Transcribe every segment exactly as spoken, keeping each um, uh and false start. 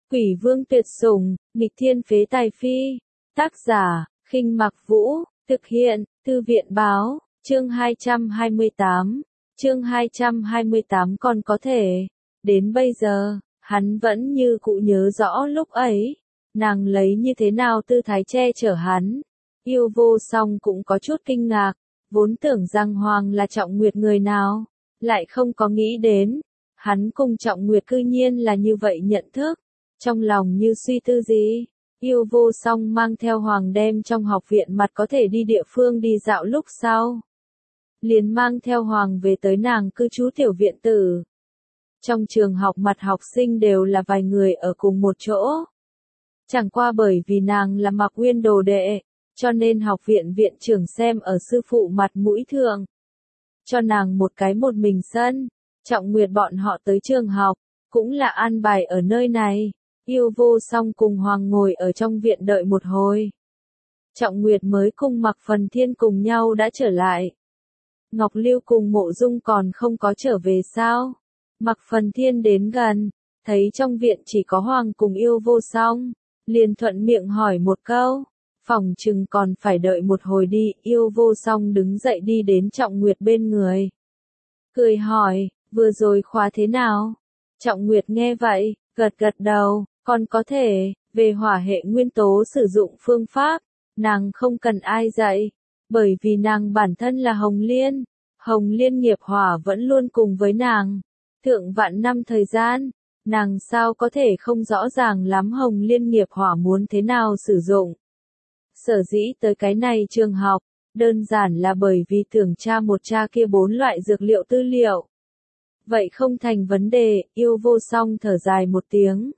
Quỷ vương tuyệt sủng, nghịch thiên phế tài phi. Tác giả, Khinh Mặc Vũ, thực hiện, Thư viện báo, chương hai trăm hai mươi tám. Chương hai trăm hai mươi tám còn có thể. Đến bây giờ, hắn vẫn như cụ nhớ rõ lúc ấy, nàng lấy như thế nào tư thái che chở hắn. Yêu Vô Song cũng có chút kinh ngạc, vốn tưởng rằng Hoàng là Trọng Nguyệt người nào, lại không có nghĩ đến, hắn cùng Trọng Nguyệt cư nhiên là như vậy nhận thức, trong lòng như suy tư gì. Yêu Vô Song mang theo Hoàng đem trong học viện mặt có thể đi địa phương đi dạo lúc sau. Liền mang theo Hoàng về tới nàng cư trú tiểu viện tử. Trong trường học mặt học sinh đều là vài người ở cùng một chỗ. Chẳng qua bởi vì nàng là Mạc Uyên đồ đệ, cho nên học viện viện trưởng xem ở sư phụ mặt mũi thượng. Cho nàng một cái một mình sân, Trọng Nguyệt bọn họ tới trường học, cũng là an bài ở nơi này. Yêu Vô Song cùng Hoàng ngồi ở trong viện đợi một hồi. Trọng Nguyệt mới cùng Mạc Phần Thiên cùng nhau đã trở lại. Ngọc Lưu cùng Mộ Dung còn không có trở về sao? Mạc Phần Thiên đến gần, thấy trong viện chỉ có Hoàng cùng Yêu Vô Song, liền thuận miệng hỏi một câu. Phòng chừng còn phải đợi một hồi đi. Yêu Vô Song đứng dậy đi đến Trọng Nguyệt bên người. Cười hỏi, vừa rồi khóa thế nào? Trọng Nguyệt nghe vậy, gật gật đầu, còn có thể, về hỏa hệ nguyên tố sử dụng phương pháp, nàng không cần ai dạy, bởi vì nàng bản thân là Hồng Liên, Hồng Liên nghiệp hỏa vẫn luôn cùng với nàng, thượng vạn năm thời gian, nàng sao có thể không rõ ràng lắm Hồng Liên nghiệp hỏa muốn thế nào sử dụng. Sở dĩ tới cái này trường học, đơn giản là bởi vì tưởng tra một tra kia bốn loại dược liệu tư liệu. Vậy không thành vấn đề. Yêu Vô Song thở dài một tiếng.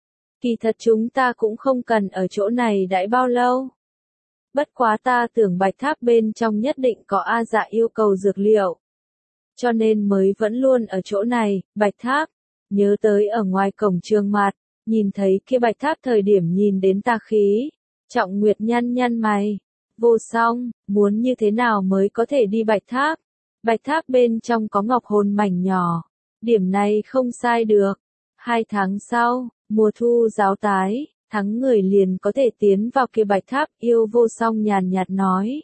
Kỳ thật chúng ta cũng không cần ở chỗ này đãi bao lâu. Bất quá ta tưởng Bạch Tháp bên trong nhất định có A Dạ yêu cầu dược liệu. Cho nên mới vẫn luôn ở chỗ này. Bạch Tháp, nhớ tới ở ngoài cổng trường mặt, nhìn thấy kia Bạch Tháp thời điểm nhìn đến tà khí. Trọng Nguyệt nhăn nhăn mày. Vô Song, muốn như thế nào mới có thể đi Bạch Tháp? Bạch Tháp bên trong có ngọc hồn mảnh nhỏ. Điểm này không sai được. Hai tháng sau, mùa thu giáo tái, thắng người liền có thể tiến vào kia Bạch Tháp. Yêu Vô Song nhàn nhạt nói.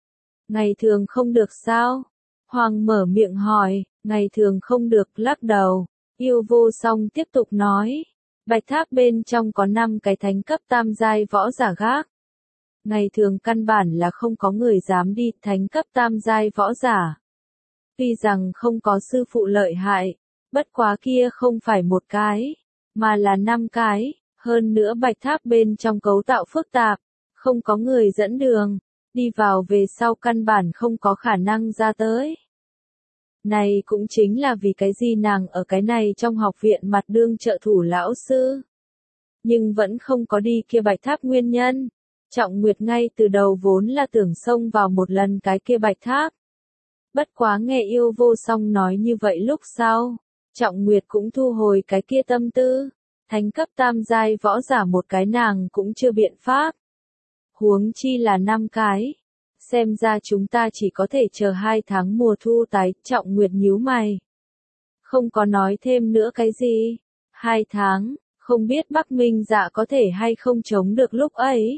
Ngày thường không được sao? Hoàng mở miệng hỏi. Ngày thường không được, lắc đầu. Yêu Vô Song tiếp tục nói. Bạch Tháp bên trong có năm cái thánh cấp tam giai võ giả gác. Ngày thường căn bản là không có người dám đi thánh cấp tam giai võ giả. Tuy rằng không có sư phụ lợi hại, bất quá kia không phải một cái, mà là năm cái, hơn nữa Bạch Tháp bên trong cấu tạo phức tạp, không có người dẫn đường, đi vào về sau căn bản không có khả năng ra tới. Này cũng chính là vì cái gì nàng ở cái này trong học viện mặt đương trợ thủ lão sư. Nhưng vẫn không có đi kia Bạch Tháp nguyên nhân. Trọng Nguyệt ngay từ đầu vốn là tưởng xông vào một lần cái kia Bạch Tháp. Bất quá nghe Yêu Vô Song nói như vậy lúc sau, Trọng Nguyệt cũng thu hồi cái kia tâm tư. Thánh cấp tam giai võ giả một cái nàng cũng chưa biện pháp. Huống chi là năm cái. Xem ra chúng ta chỉ có thể chờ hai tháng mùa thu tái. Trọng Nguyệt nhíu mày. Không có nói thêm nữa cái gì. Hai tháng, không biết Bắc Minh Dạ có thể hay không chống được lúc ấy.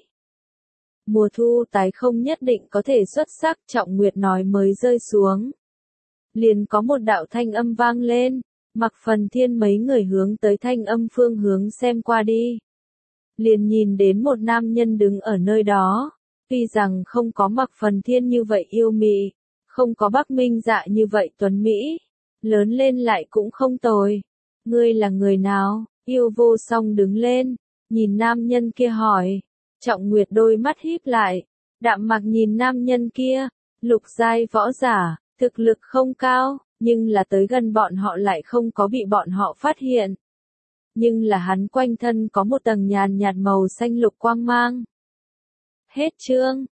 Mùa thu tái không nhất định có thể xuất sắc. Trọng Nguyệt nói mới rơi xuống. Liền có một đạo thanh âm vang lên. Mạc Phần Thiên mấy người hướng tới thanh âm phương hướng xem qua đi. Liền nhìn đến một nam nhân đứng ở nơi đó. Tuy rằng không có Mạc Phần Thiên như vậy yêu mị, không có Bắc Minh Dạ như vậy tuấn mỹ, lớn lên lại cũng không tồi. Ngươi là người nào? Yêu Vô Song đứng lên, nhìn nam nhân kia hỏi. Trọng Nguyệt đôi mắt híp lại, đạm mạc nhìn nam nhân kia, lục giai võ giả, thực lực không cao, nhưng là tới gần bọn họ lại không có bị bọn họ phát hiện. Nhưng là hắn quanh thân có một tầng nhàn nhạt màu xanh lục quang mang. Hết chương.